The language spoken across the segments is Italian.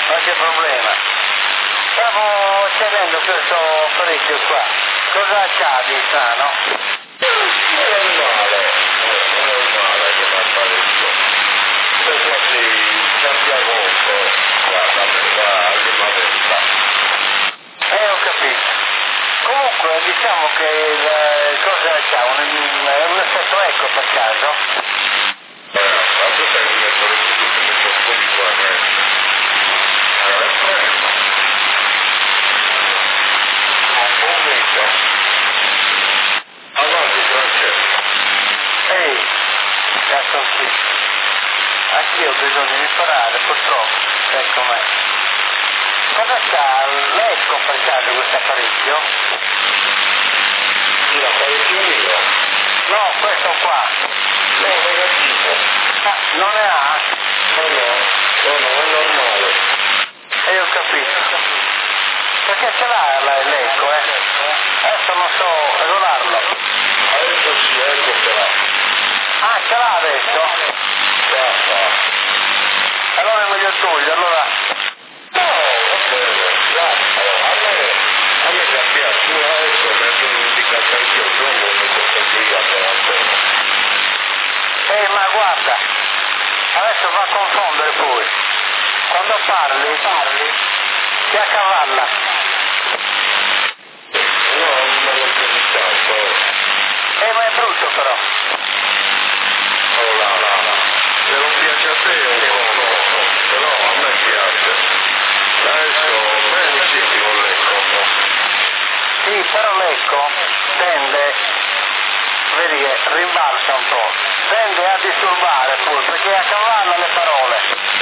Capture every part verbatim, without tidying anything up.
non c'è problema. Stavo accendendo questo apparecchio qua. Cosa accade di strano? Non è male, non è male che mi apparecchio. Questo si cambia molto, guarda, per l'anima verità. Eh, ho capito. Comunque diciamo che il, cosa c'ha? Un, un effetto eco per caso? Eh, ma tu sai che mi apparecchio tutto che c'è un po' di qua, eh? Eh, prego. Un po' mica. Avanti, Francesco. Ehi, cazzo sì. Anch'io ho bisogno di imparare, purtroppo. Sai com'è. Cosa c'ha l'eco per caso questo apparecchio? Sì, l'apparecchio mio. No, questo qua. No, negativo. Ah, non ne ha? No, no, no, no, è normale. E ho capito. Perché ce l'ha la- l'eco, eh? Adesso non so regolarlo. Adesso sì, ecco ce l'ha. Ah, ce l'ha adesso? Basta. Allora è meglio togliere, allora... No, va bene, lascia. A me, a me mi piace, tu adesso mi hai dimenticato anch'io, tu non mi sono complicato la cosa. Eh, ma guarda, adesso va a confondere poi. Quando parli, parli, ti accavalla. No, non me lo più di tanto. Eh, ma è brutto però. Oh là là là. Se non piace a te è un po' no, però a me piace. Adesso benissimo l'ecco. Sì, però l'eco tende, vedi che rimbalza un po', tende a disturbare poi, perché accavalla le parole.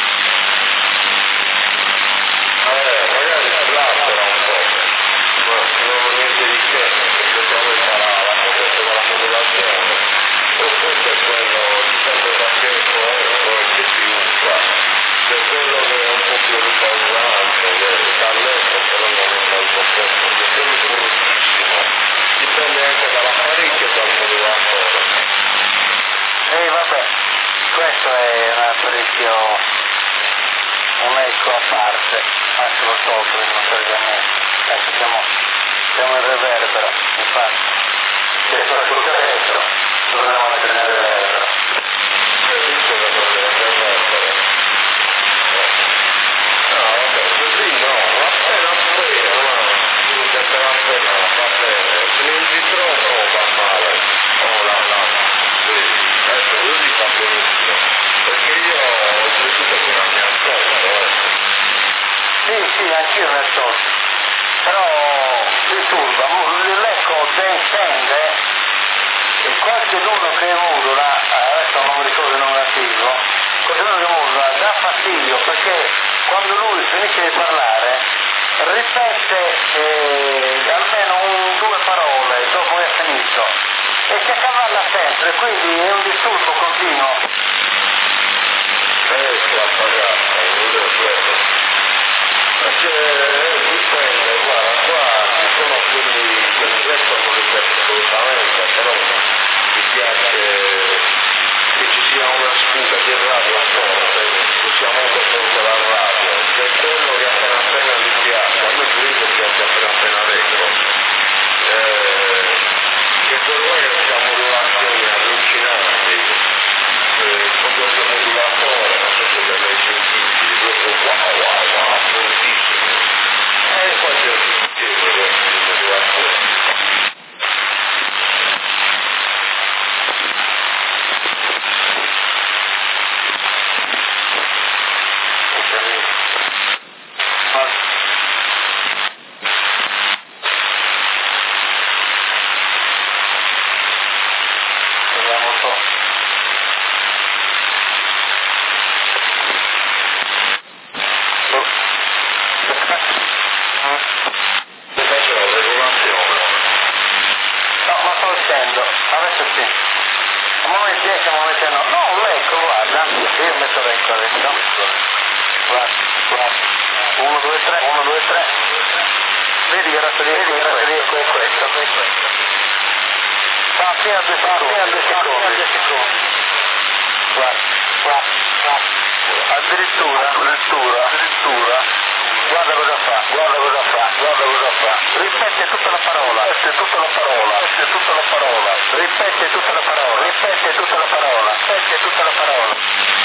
Eh, magari splattera un po'. Ma non niente di che, perché poi sarà la potenza della modulazione. O forse è quello, dipende da che eco e che si usa. Se quello che è un po' più ripausante, che sta lento, però non è molto forte, perché quello è fortissimo. Dipende anche dall'apparecchio e dal modulatore. E vabbè, questo è un apparecchio, un eco a parte, anche lo tolgo che non serve a niente. Adesso siamo, siamo in reverbero, infatti. Se è tutto dentro, dobbiamo mettere in reverbero. Che dice che prendere il reverbero? No, vabbè, così no, appena appena, ma che appena appena va bene. Spingi troppo va male. Oh là là, vedi, adesso così va benissimo. Perché io ho cresciuto con la mia ascolto, eh. Sì, sì, anch'io ne so, però disturba, l'eco tende, e qualcuno che modula, adesso non mi ricordo il nominativo, qualcuno che modula dà fastidio perché quando lui finisce di parlare ripete eh, almeno un, due parole dopo che è finito e si accavalla sempre, quindi è un disturbo continuo. Eh, che appagata, non è quello. Perché eh, dipende, guarda, qua ci sono quelli che mi piacciono, non li piace assolutamente, però mi piace che ci sia una scusa di radio forte, che sia molto forte la radio, che è quello che appena appena mi piace, a me Twilio piace appena appena l'eco, eh, che quello è che ha modulazioni allucinanti, eh, proprio il modulatore, non so se li hai sentiti, proprio wow wow wow, fortissimo, e poi c'è il sistema di modulazione. Vediamo un po'. Che faccio la regolazione? No, ma sto dicendo, adesso sì. A momenti sì, a momenti no. No, l'eco, guarda. Io metto l'eco adesso. Guarda, guarda. Uno, due, tre, uno, due, tre. Vedi che razza di eco è questo? È questo. Sta appena due secondi. Appena due secondi. Guarda, guarda, guarda. Addirittura, addirittura, addirittura. ripete tutta la parola, ripete tutta la parola, ripete tutta la parola, ripete tutta la parola, ripete tutta la parola.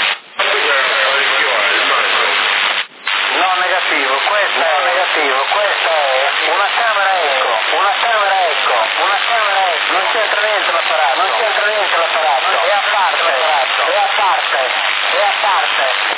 No, negativo, questo è negativo, questa è una camera eco, una camera eco, una camera eco, non c'entra niente l'apparato, non c'entra niente l'apparato, è a parte, è a parte, è a parte.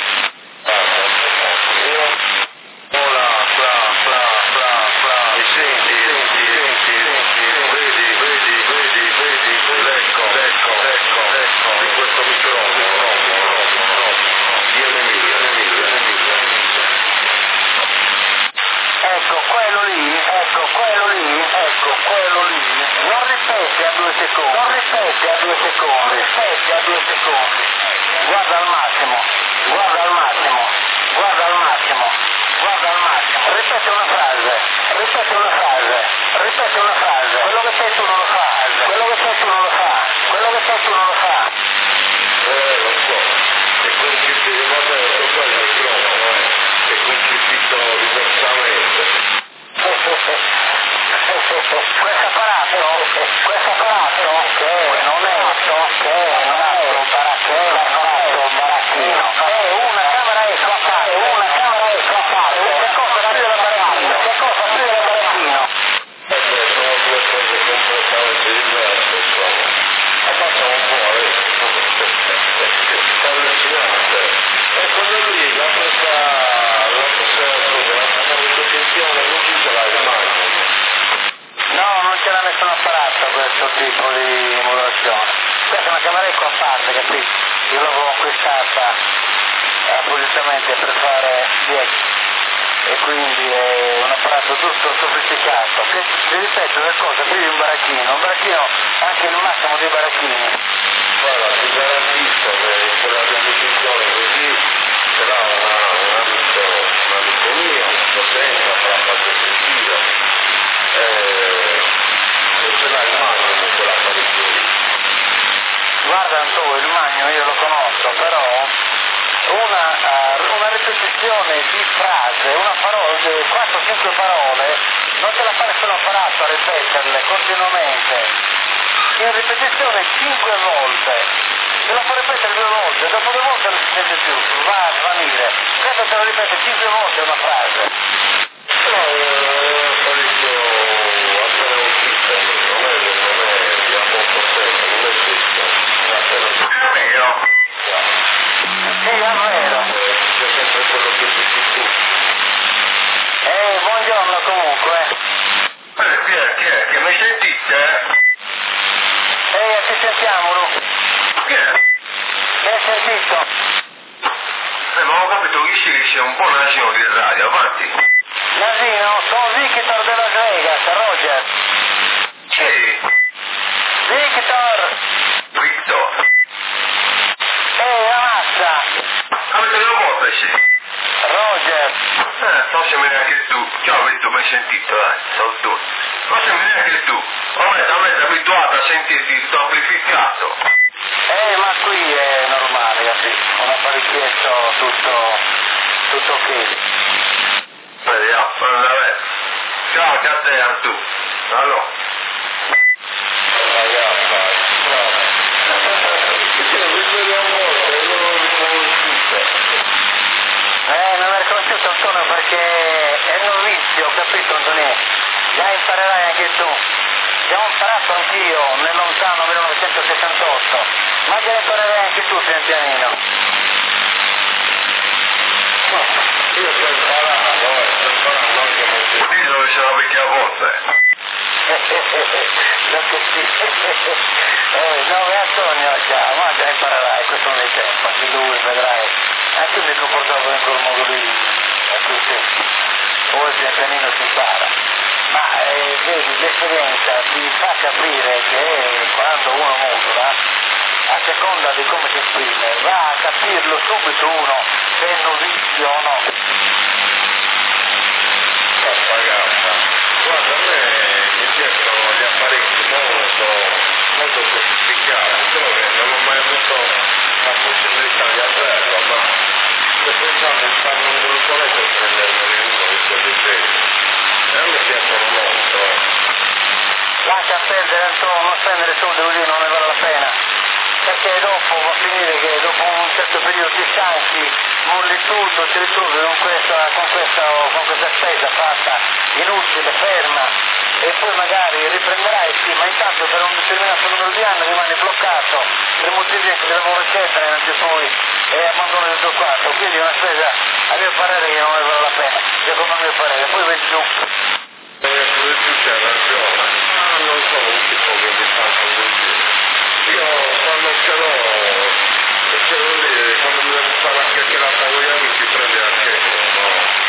Ecco, quello lì, ecco, quello lì, ecco, quello lì, non ripeti a due secondi, non ripeti a due secondi, ripeti a due secondi, guarda al massimo, guarda al massimo, guarda al massimo, guarda al massimo, ripeti una frase, ripeti una frase, ripeti una frase, quello che sei tu non lo fa, quello che sei tu non lo fa, quello che sei tu non lo fa. Eh, lo so, è concepito, vabbè, lo so il microfono, eh, è concepito diversamente. Questo apparato, questo apparato che non è, che non è un baracchino, non è un baracchino, è una camera eco a parte, è una camera eco a parte, che cosa aprire il baracchino, che cosa aprire il baracchino. Eh, sono due cose completamente diverse, insomma. E passa un po' adesso, è allucinante. E quello lì, la stessa, la stessa cosa, la stessa ripetizione, non ci sarà il massimo. No, non c'era nessun apparato questo tipo di modulazione. Questa è una camera eco a parte, capito? Io l'avevo acquistata appositamente per fare dieci e quindi è un apparato tutto sofisticato. Che ti ripeto le cose, più di un baracchino, un baracchino anche il massimo dei baracchini. Guarda, ti garantisco che in quella ripetizione così sarà una, un amico, un amico mio, docente, farà parte sentire. Non ce l'ha il magno quella apparecchio lì. Guarda tu, il magno io lo conosco, però una, uh, una ripetizione di frase, una parola, quattro cinque parole, non ce la fa nessun apparato a ripeterle continuamente. In ripetizione cinque volte, se la fa ripetere due volte, dopo due volte non si sente più, va a svanire. Questo te lo ripete cinque volte una frase. No, è un apparecchio appena uscito, non è, non è di a poco tempo, non è questo, è appena uscito. È vero? Sì, è vero. C'è sempre quello che dici tu. Eh, buongiorno comunque. Eh, chi è, chi è, che mi sentite? Eh, ti sentiamo, Lu. Chi è? Mi hai sentito? Eh, ma ho capito che si dice un po' nasino di radio, avanti. Nasino, sono Victor de Las Vegas, Roger. Chi? Victor! Victor. Ehi, ammazza! Avete una volta, sì? Roger! Eh, fascimi neanche tu. Ciao, Vitto, ben sentito, dai, sono tu. Fascimi neanche tu. Ormai t'avete abituato a sentirti tutto amplificato. Eh, ma qui è normale, capito? Un apparecchietto tutto, tutto ok. Vediamo, vabbè. Ciao, che a te, a tu. Allora. Ragazza, bravo. Io vi vedo un po', e non lo riconosciuto. Eh, non hai riconosciuto Antonio perché è novizio, capito Antonio? Già imparerai anche tu. Già ho imparato anch'io nel lontano millenovecentosessantotto, ma già imparerai anche tu pian pianino. Io sto imparando, eh, sto imparando anche molto. Lì dove c'è la vecchia voce. Non che sì. Eh, no, è Antonio già, ma già imparerai, questo non è tempo, anche lui vedrai. Anche io mi comportavo in quel modo lì a tutti. Poi pian pianino si impara. Ma eh, vedi, l'esperienza ti fa capire che quando uno modula, a seconda di come si esprime, va a capirlo subito uno se è novizio o no. Ragazza, guarda, a me mi piacciono gli apparecchi molto, molto sofisticati, solo che non ho mai avuto la possibilità di averlo, ma sto pensando di farmi un gruzzoletto e prenderne uno di quelli veri. E a me piacciono molto, eh. lascia perdere, non spendere soldi così, non ne vale la pena, perché dopo va a finire che dopo un certo periodo ti stanchi, molli tutto, ti ritrovi con questa, con questa, con questa spesa fatta inutile, ferma, e poi magari riprenderai, sì, ma intanto per un determinato numero di anni rimani bloccato, per molti gente che lavoro eccetera, e non ti poi e abbandoni il tuo quarto, quindi è una spesa a mio parere che non ne vale la pena, secondo il mio parere, poi vedi tu. Eh, tu c'hai ragione, ma non sono un tipo che mi fa così. Io quando ce l'ho, ce l'ho lì, quando mi devo fare la chiacchierata con gli amici prende anche no.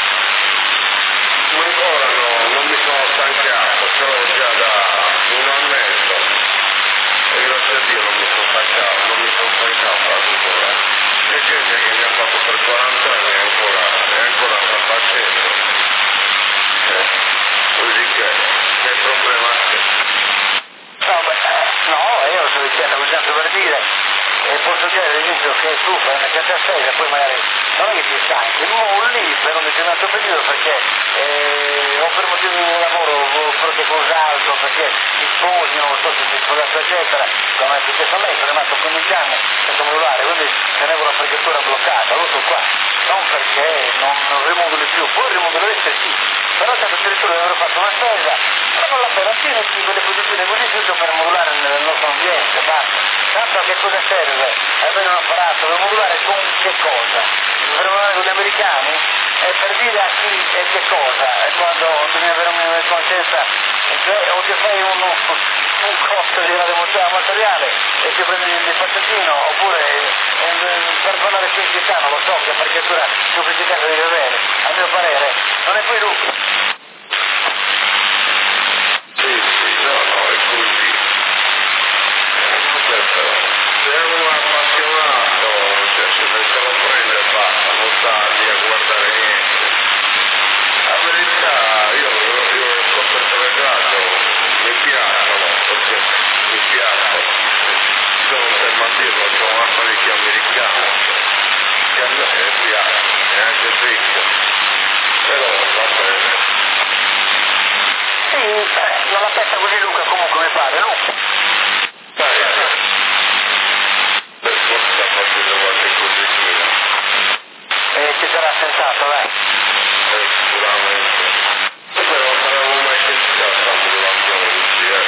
Ma ancora no, non mi sono stancato, ce l'ho già da un annetto. E grazie a Dio non mi sono stancato, non mi sono stancato ancora. C'è gente che mi ha fatto per quaranta anni e ancora, e ancora sta facendo. Eh, così che, che problema c'è? No, beh, no, io sto dicendo, tanto per dire, eh, posso dire all'inizio che tu fai una certa spesa, poi magari non è che ti stanchi, molli per un determinato periodo perché eh, o per motivi di lavoro o perché cos'altro, perché ti sposi, non so se ti sposato eccetera, come è successo a me, sono rimasto quindici anni senza modulare, quindi tenevo la fregatura bloccata, lo so qua, non perché non, non rimoduli più, poi rimodulereste sì, però tanto addirittura avrò fatto una spesa, ma non la pena, tieni quelle posizioni così giusto per modulare nel nostro ambiente, basta. Tanto a che cosa serve avere un apparato per modulare con che cosa? Per modulare con gli americani? E per dire a chi e che cosa? E quando bisogna avere un minimo di conoscenza, cioè, o ti fai un, un costo di materiale e ti prendi il passettino, oppure eh, per parlare semplicità, non lo so, che apparecchiatura sofisticata devi avere, a mio parere, non è poi lucro. Sì, sì, no, no, è così. Se è uno appassionato, cioè se se lo prende e basta, non sta lì a guardare niente. La verità, io, io ho scoperto le radio, mi piacciono, perché mi piacciono. Sono per mandirlo, c'ho un apparecchio americano, che a me piace, è anche ricco. Però va bene. Sì, eh, non la pensa così Luca comunque mi pare, no? Dai, per forza faccio qualche cosina. E ci sarà senz'altro, dai. Eh, sicuramente. Però non avevo mai sentito la modulazione così, eh.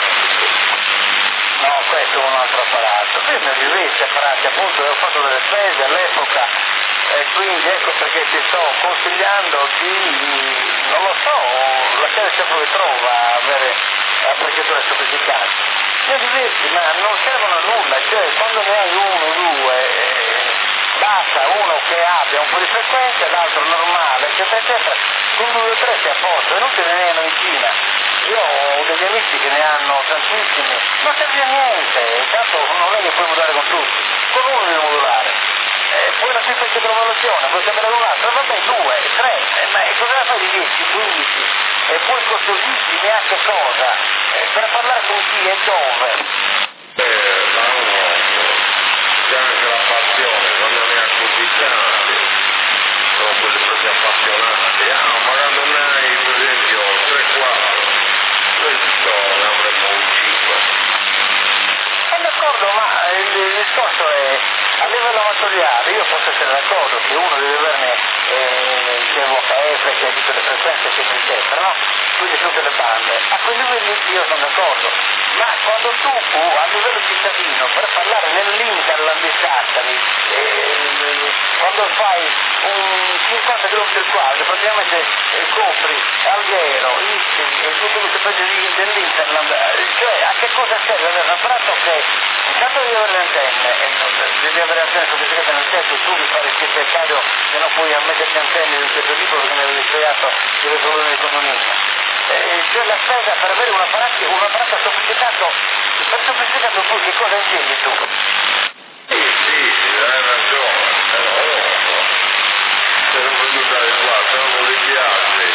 No, questo è un altro apparato. Qui mi rivesti apparati, appunto, avevo fatto delle spese all'epoca e quindi ecco perché ti sto consigliando di, non lo so, lasciare il tempo che trova a avere apparecchiature sofisticate. Mi diversi, ma non servono a nulla, cioè quando ne hai uno, due, eh, basta uno che abbia un po' di frequenza, l'altro normale, eccetera, eccetera, con due o tre sei a posto, è inutile ne è una vicina. Io ho degli amici che ne hanno tantissimi, non serve a niente, tanto non è che puoi modulare con tutti, con uno devi modulare. Eh, poi la stessa circonvallazione, puoi cambiare un altro, vabbè due, tre, eh, ma cosa la fai di dieci, quindici? E poi costosissimi a che cosa? Eh, per parlare con chi e dove? Eh, ma uno c'è anche la passione, quando ne ha così tanti, sono quelli proprio appassionati. Ah, magari non ne hai per esempio tre quattro, questo ne avremmo un cinque. È d'accordo, ma il, il discorso è a livello amatoriale, io posso essere d'accordo che uno deve averne eh, che è V H F, che ha tutte le frequenze, eccetera, eccetera, no? Quindi tutte le bande. A quei livelli io sono d'accordo, ma quando tu uh, a livello cittadino, per parlare nell'interland di Sassari, eh, quando fai un cinquanta chilometri quadri, praticamente eh, copri Alghero, Istri e tutte queste paesi dell'interland, eh, cioè a che cosa serve avere un apparato che intanto devi avere le antenne, e non, devi avere antenne sofisticate nel senso tu che fare il segretario che non puoi ammetterti antenne di un certo tipo perché ne avevi creato delle problemi di condominio. Eh, cioè la spesa per avere un apparato, un apparato sofisticato, per sofisticato tu che cosa intendi tu? Sì, sì, hai ragione, però se non voglio dare qua, se non voglio piace,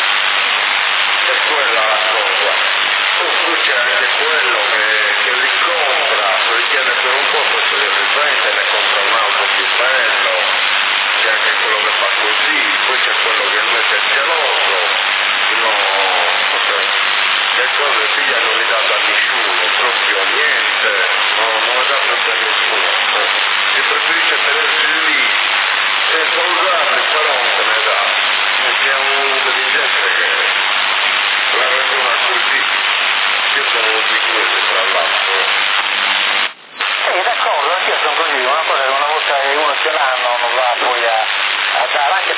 è quella la cosa. Tu c'è anche quello che, che li compra, se li tiene per un po', poi se li riprende, ne compra un altro più bello, c'è anche quello che fa così, poi c'è quello che invece è geloso, no, le cose pigliano li dà dagli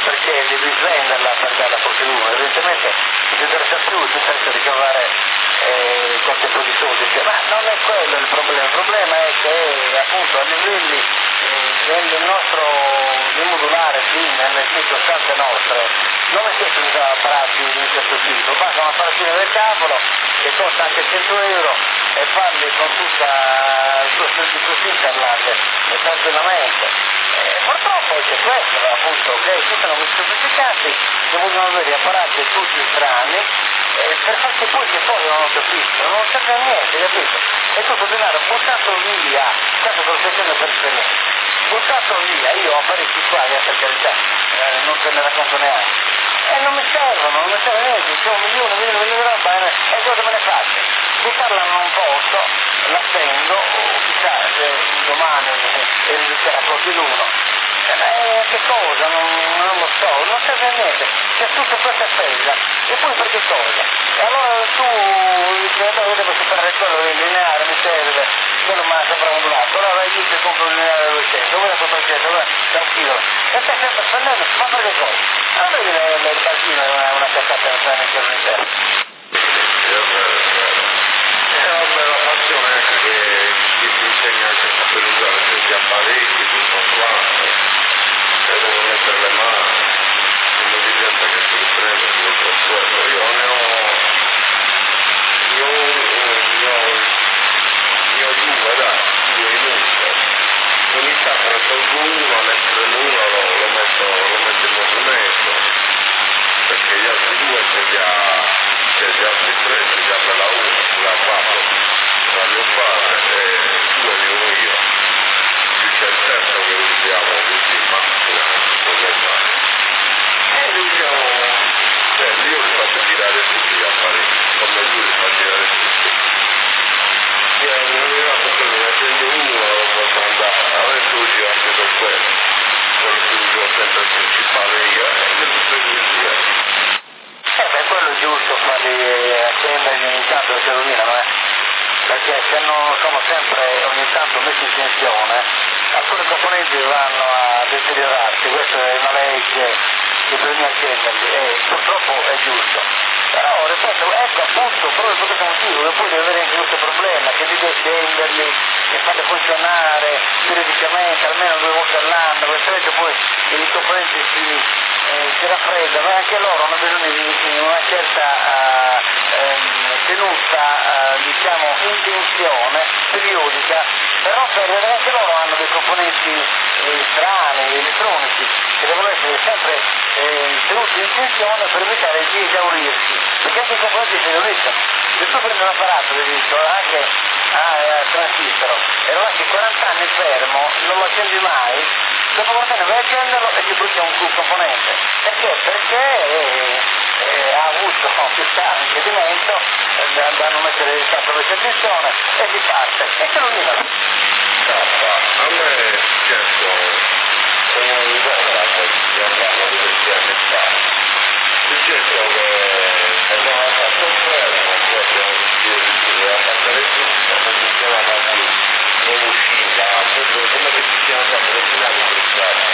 perché devi svenderla per darla a qualcuno, evidentemente non ti interessa più, ti interessa ricavare eh, qualche po' di soldi, ma non è quello il problema, il problema è che appunto a livelli eh, del nostro di modulare qui nelle circostanze nostre non è che si usano apparati di questo tipo, basta un apparatino del cavolo che costa anche cento euro e parli con tutta il tuo servizio interland e tranquillamente. Eh, purtroppo c'è questo appunto, che ci sono questi sofisticati che vogliono avere apparati tutti strani eh, per farci poi che poi non ho capito, non serve a niente, capito? È tutto denaro buttato via, questo te lo stai dicendo per esperienza, buttato via, io ho parecchi qua, eh, per carità, eh, non te ne racconto neanche, e non mi servono, non mi serve niente, c'è un milione, un milione, un milione di roba e cosa me ne faccio? Buttarla in un posto, la spendo, chissà se domani eh, riuscirà qualcuno. Eh, che cosa? Non, non lo so, non serve a niente, c'è tutta questa spesa, e poi per che cosa? E allora tu dici, allora devo superare quello del lineare, mi serve, quello mi ha sempre un lato, allora vai lì che compro il lineare da duecento, quello da quattrocento, quello da un chilo, e stai sempre spendendo, ma per che cosa? Allora vedi il bacino è una, una cazzata che sta nel giorno intero. La passione è che chi ti insegna che saper usare certi apparecchi, tutto quanto, e devo mettere le mani, non mi diventa che si riprende tutto quello. Io ne ho, ne ho, ne ho, ne ho due, dai, due inutili. Ogni tanto ne tolgo uno, ne prendo uno, lo, lo, metto, lo metto in movimento, perché gli altri due c'è già, c'è gli altri tre, c'è già per la uno, sulla quattro, tra mio padre e due li ho io. Più c'è il terzo che usiamo tutti in macchina, come fare. E usiamo, cioè io li faccio tirare tutti gli apparecchi, come lui li fa tirare tutti. E non mi va perché mi accendo uno, lo posso andare, adesso uso anche con quello, quello che uso sempre il principale io, e io li prendo via. Eh beh, quello è giusto, farli accendere ogni tanto che rovinano, eh? Perché se non sono sempre ogni tanto messi in tensione, alcuni componenti vanno a deteriorarsi, questa è una legge che bisogna accenderli e purtroppo è giusto. Però, ripeto, ecco appunto, proprio per questo motivo che poi devi avere anche questo problema, che devi accenderli e farli funzionare periodicamente, almeno due volte all'anno, perché poi i componenti si, eh, si raffreddano e anche loro hanno bisogno di, di una certa uh, ehm, tenuta, uh, diciamo, in tensione periodica, però per, anche loro hanno dei componenti eh, strani, elettronici, che devono essere sempre eh, tenuti in tensione per evitare di esaurirsi, perché anche i componenti si esauriscono. Se tu prendi un apparato, visto, anche a ah, transistoro, e lo lasci quaranta anni fermo, non lo accendi mai, dopo quaranta anni vai a accenderlo e ti brucia un, un componente. Perché? Perché eh, eh, ha avuto chissà un impedimento eh, da non mettere il stato di tensione e si parte, e se lo dicono. A me è successo come un volta che andavo diversi anni fa. È successo che abbiamo fatto un fermo, poi abbiamo deciso di abbattere tutto, non funzionava più, non usciva, proprio come che ci siamo andati le finali bruciate.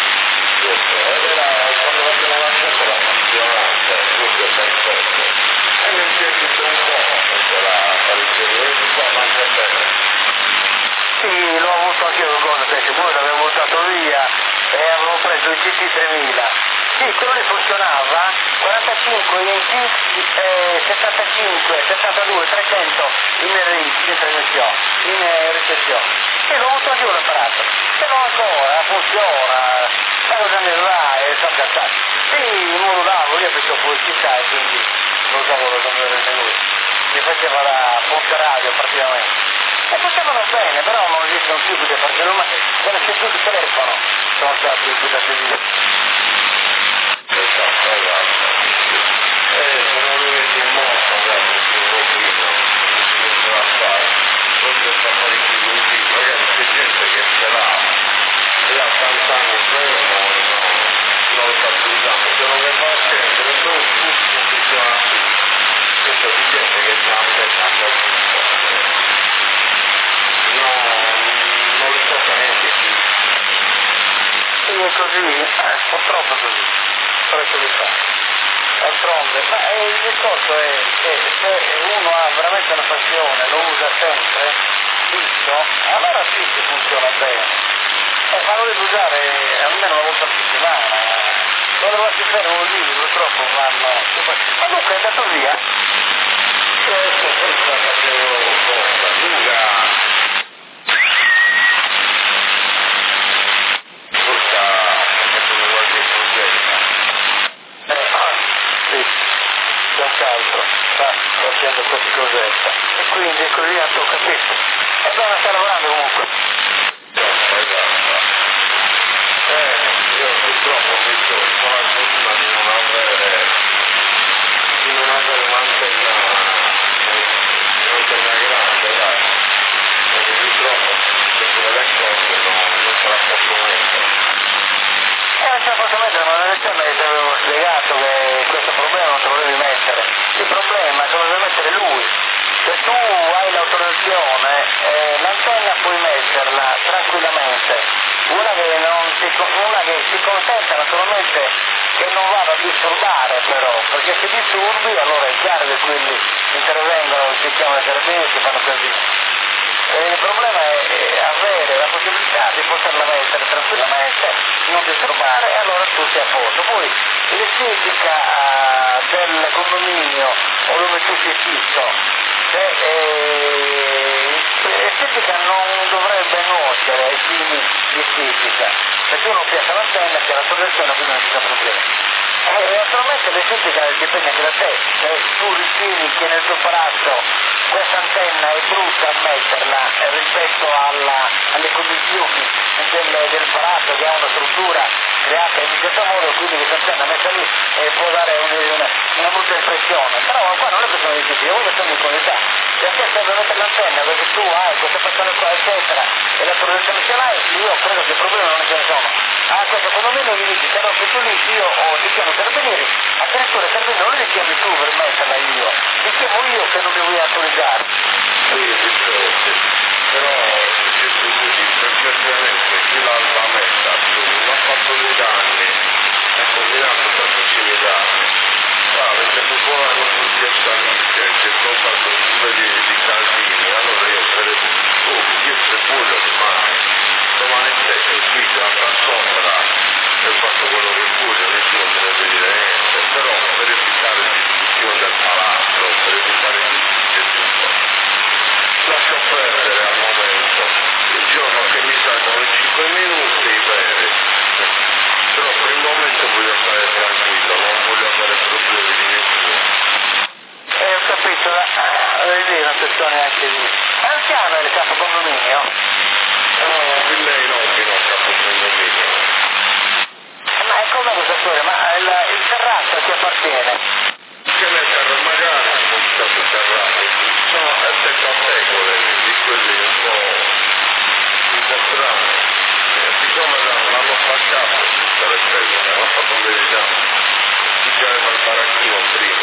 Ed era quando abbiamo lasciato la funzionante, tutto perfetto. E mi si è tutto un po', perché la apparizione di qua manca bene. Sì, l'ho avuto anche io con perché poi l'avevo buttato via e avevo preso il G T tremila. Sì, quello lì funzionava, quarantacinque in T, eh, settantacinque, settantadue, trecento in, in trasmissione, in eh, ricezione. Sì, l'ho avuto anche io l'apparato. Ce l'ho ancora, funziona, stavo già nel là e sono cassato. Sì, modulavo, io facevo pubblicità e quindi lo usavo come rende lui. Mi faceva la punta radio praticamente. E facevano bene, però non esistono più queste partite, ma quando c'è più il telefono sono stati buttati via. Esatto, esatto. Eh, se non avete il modo, ragazzi, che lo primo, non ce la fare. Questo sta parecchi così, magari c'è gente che ce l'ha, e ha ottanta anni fermo, non lo sta più usando, se non le fa scendere, non funziona più. Questo è gente che c'ha la testa a tutto. No, non li tocca neanche più. Sì, è così, eh, purtroppo è così. prezzo di fa. D'altronde, ma eh, il discorso è che se uno ha veramente una passione, lo usa sempre, fisso, allora sì che funziona bene. Eh, ma lo devi usare almeno una volta a settimana. Quando va si fermo lì, purtroppo vanno. Ma dunque è andato via? Questo è stata cosa lunga. Forse come qualche progetto. Sì, senz'altro, sta facendo qualche cosetta. E quindi così ho capito. E dove sta lavorando comunque? Eh, io purtroppo mi sono la fortuna di non avere di non avere un'antenna un'antenna grande, dai. Perché purtroppo queste le cose non, non se la posso mettere. Eh, non ce la posso mettere, ma nella lezione ti avevo spiegato che questo problema non te lo devi mettere. Il problema è che lo deve mettere lui. Se tu hai l'autorizzazione, eh, l'antenna puoi metterla tranquillamente. Una che, non si, una che si contenta naturalmente che non vada a disturbare però, perché se disturbi allora è chiaro che quelli intervengono, si chiamano i carabinieri, si fanno casino. Eh, il problema è avere la possibilità di poterla mettere tranquillamente, non disturbare e allora tutti a posto. Poi l'estetica uh, del condominio o dove tu sei fisso, se, eh, l'estetica non dovrebbe nuocere ai fini di estetica, perché uno piace l'antenna, che ha la protezione, quindi non ci sono problemi. E naturalmente l'estetica dipende anche da te, se tu ritieni che nel tuo palazzo questa antenna è brutta a metterla eh, rispetto alla, alle condizioni del, del palazzo che ha una struttura creata in un certo modo, quindi questa antenna messa lì eh, può dare un, una, una brutta impressione, però qua non è questione di critica, è una questione di qualità. Se a te serve mettere l'antenna perché tu hai questa persona qua eccetera e la protezione ce l'hai, io credo che i problemi non ce ne sono. Ah, questo condominio gli dici che no, che tu lì io ho ti chiamo i carabinieri, addirittura i carabinieri non li chiami tu per metterla io, ti chiamo io che non mi vuoi autorizzare. Sì, sì, però se tu dici perfettamente chi l'ha messa tu non ha fatto dei danni, ha combinato tantissimi danni. Ah, perché tu poi non puoi piazzare che sono fatto due di, di casini, allora io credo, oh, io se voglio domani, domani stesso qui la sopra per fatto quello che voglio, nessuno me ne deve dire niente, però per evitare discussione del palazzo, per evitare discussione tutto, lascio perdere al momento, il giorno che mi salgono i cinque minuti veri, però per il momento voglio stare tranquillo, non voglio avere problemi di nessuno. Eh, ho capito, eh, vedi una questione anche lì. Anziano è il capo condominio? No, lei no, che non capo condominio. Ma è come questa storia, ma il, il terrazzo a chi appartiene? Che nel terra magari sono stato terrato, sono sette secole di quelli un po', un po' strani. E siccome l'hanno spaccato tutte le secole, hanno fatto verità, chi c'aveva il baracchino prima,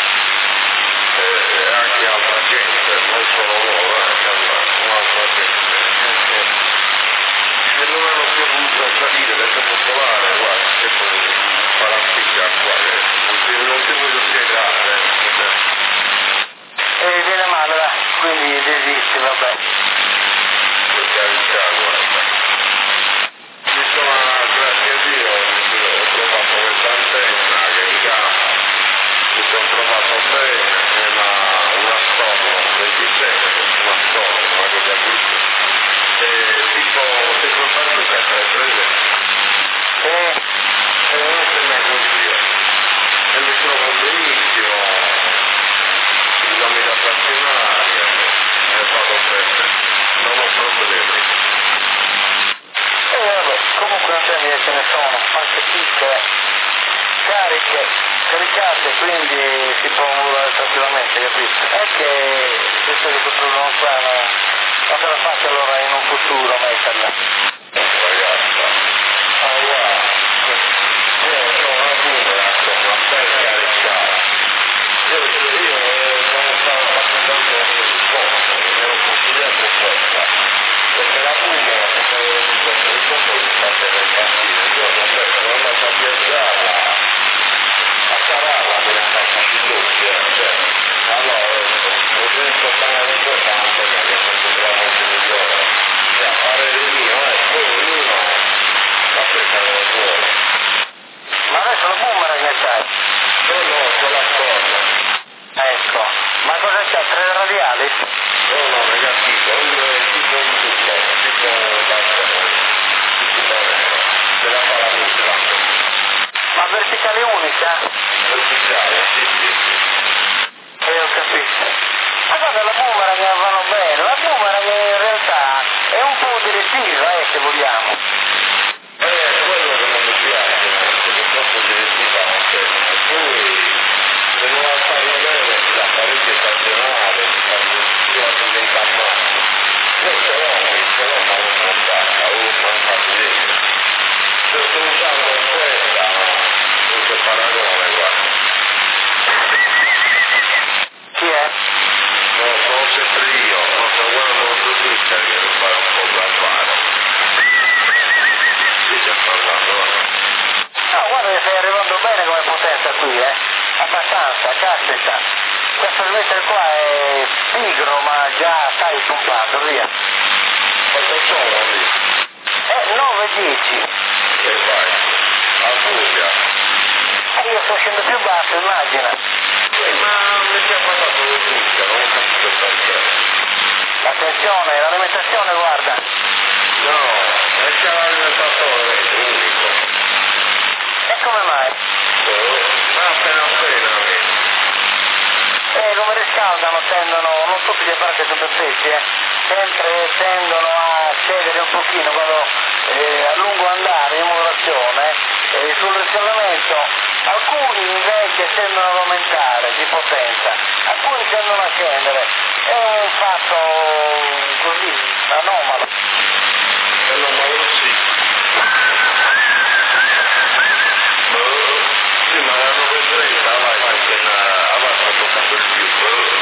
e, e anche altra gente, non solo loro, anche un'altra gente. Se non hanno più voluto salire l'ente popolare, guarda, che poi parassicca qua, che non ti voglio spiegare. E viene male, va, quindi desisti, vabbè. Per carità, guarda. Mi sono, grazie a Dio, ho trovato questa antenna che in casa, mi sono trovato bene, è una, una storia, ventisette, una storia, una cosa così. E tipo, tipo parrucca che è presente. Sì. E non sembra così. E mi trovo benissimo, esami da stazionaria, e vado bene, non ho problemi. E vabbè, comunque antenne ce ne sono, anche piccole, cariche, caricate, quindi si può muovere tranquillamente, capito? È che questo è questo problema qua non, non sarà facile allora in un futuro metterla. Ragazza, ah guarda, io ho una numera, insomma, per caricare. Io, io non stavo facendo così poco, mi ero consigliato questa, perché la numera che avevo detto per il poco di fare le partite, io non so, sono andato a piazzarla questo? No, no, negativo, un tipo un tutto, tipo Barcellona, tipo della Palamitra. Ma verticale unica? Verticale, sì, sì, sì. E ho capito. Ma guarda, la boomerang vanno bene, la boomerang in realtà è un po' direttiva, eh, se vogliamo. Eh, quello che non mi piace, perché troppo direttiva non c'è. E poi, se non la fai bene, ti dà parecchio stazionale, ti fa diventa male. Io ce l'ho, ce l'ho, ma non ho fatta, ho manca vedere. Se sto usando questa, non c'è paragone, guarda. Chi è? No, sono sempre io, non so quando lo produce che devo fare un po' da fare. Sì, già parlando, guarda. No, guarda che stai arrivando bene come potenza qui, eh. Abbastanza, caspita. Questo mettere qua è pigro, ma già stai pompando, via. Quanto sono lì? Eh, nove dieci. Che fai? A Puglia? Eh, io sto scendendo più basso, immagina. Eh, ma mi si è passato le Puglia, non ho capito perché. Attenzione, l'alimentazione, guarda. No, è che l'alimentatore è unico. E come mai? Ma appena appena, vedi. Eh, come riscaldano tendono, non tutti gli apparati sono perfetti, eh. Sempre tendono a cedere un pochino quando eh, a lungo andare in moderazione eh, sul riscaldamento alcuni invece tendono ad aumentare di potenza, alcuni tendono a scendere, è un fatto così anomalo. E non me lo sì. Sì, ma la nove trenta vai, perché avanti sto fatto il più.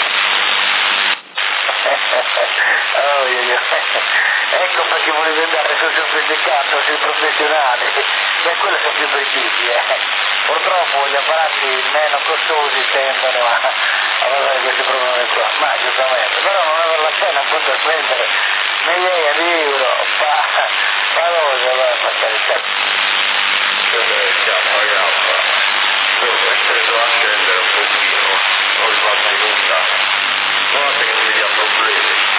Oh, io, io. Ecco perché volevo andare sul sofisticato, sui professionali, beh quelli sono più precisi, eh. Purtroppo gli apparati meno costosi tendono a, a avere questi problemi qua, ma giustamente, però non ne vale la pena appunto spendere migliaia di euro, fa, fa cosa, va, per carità. Chiappa, chiappa. Io ho preso a scendere un pochino, non li faccio nulla. Guardate che non mi dia problemi.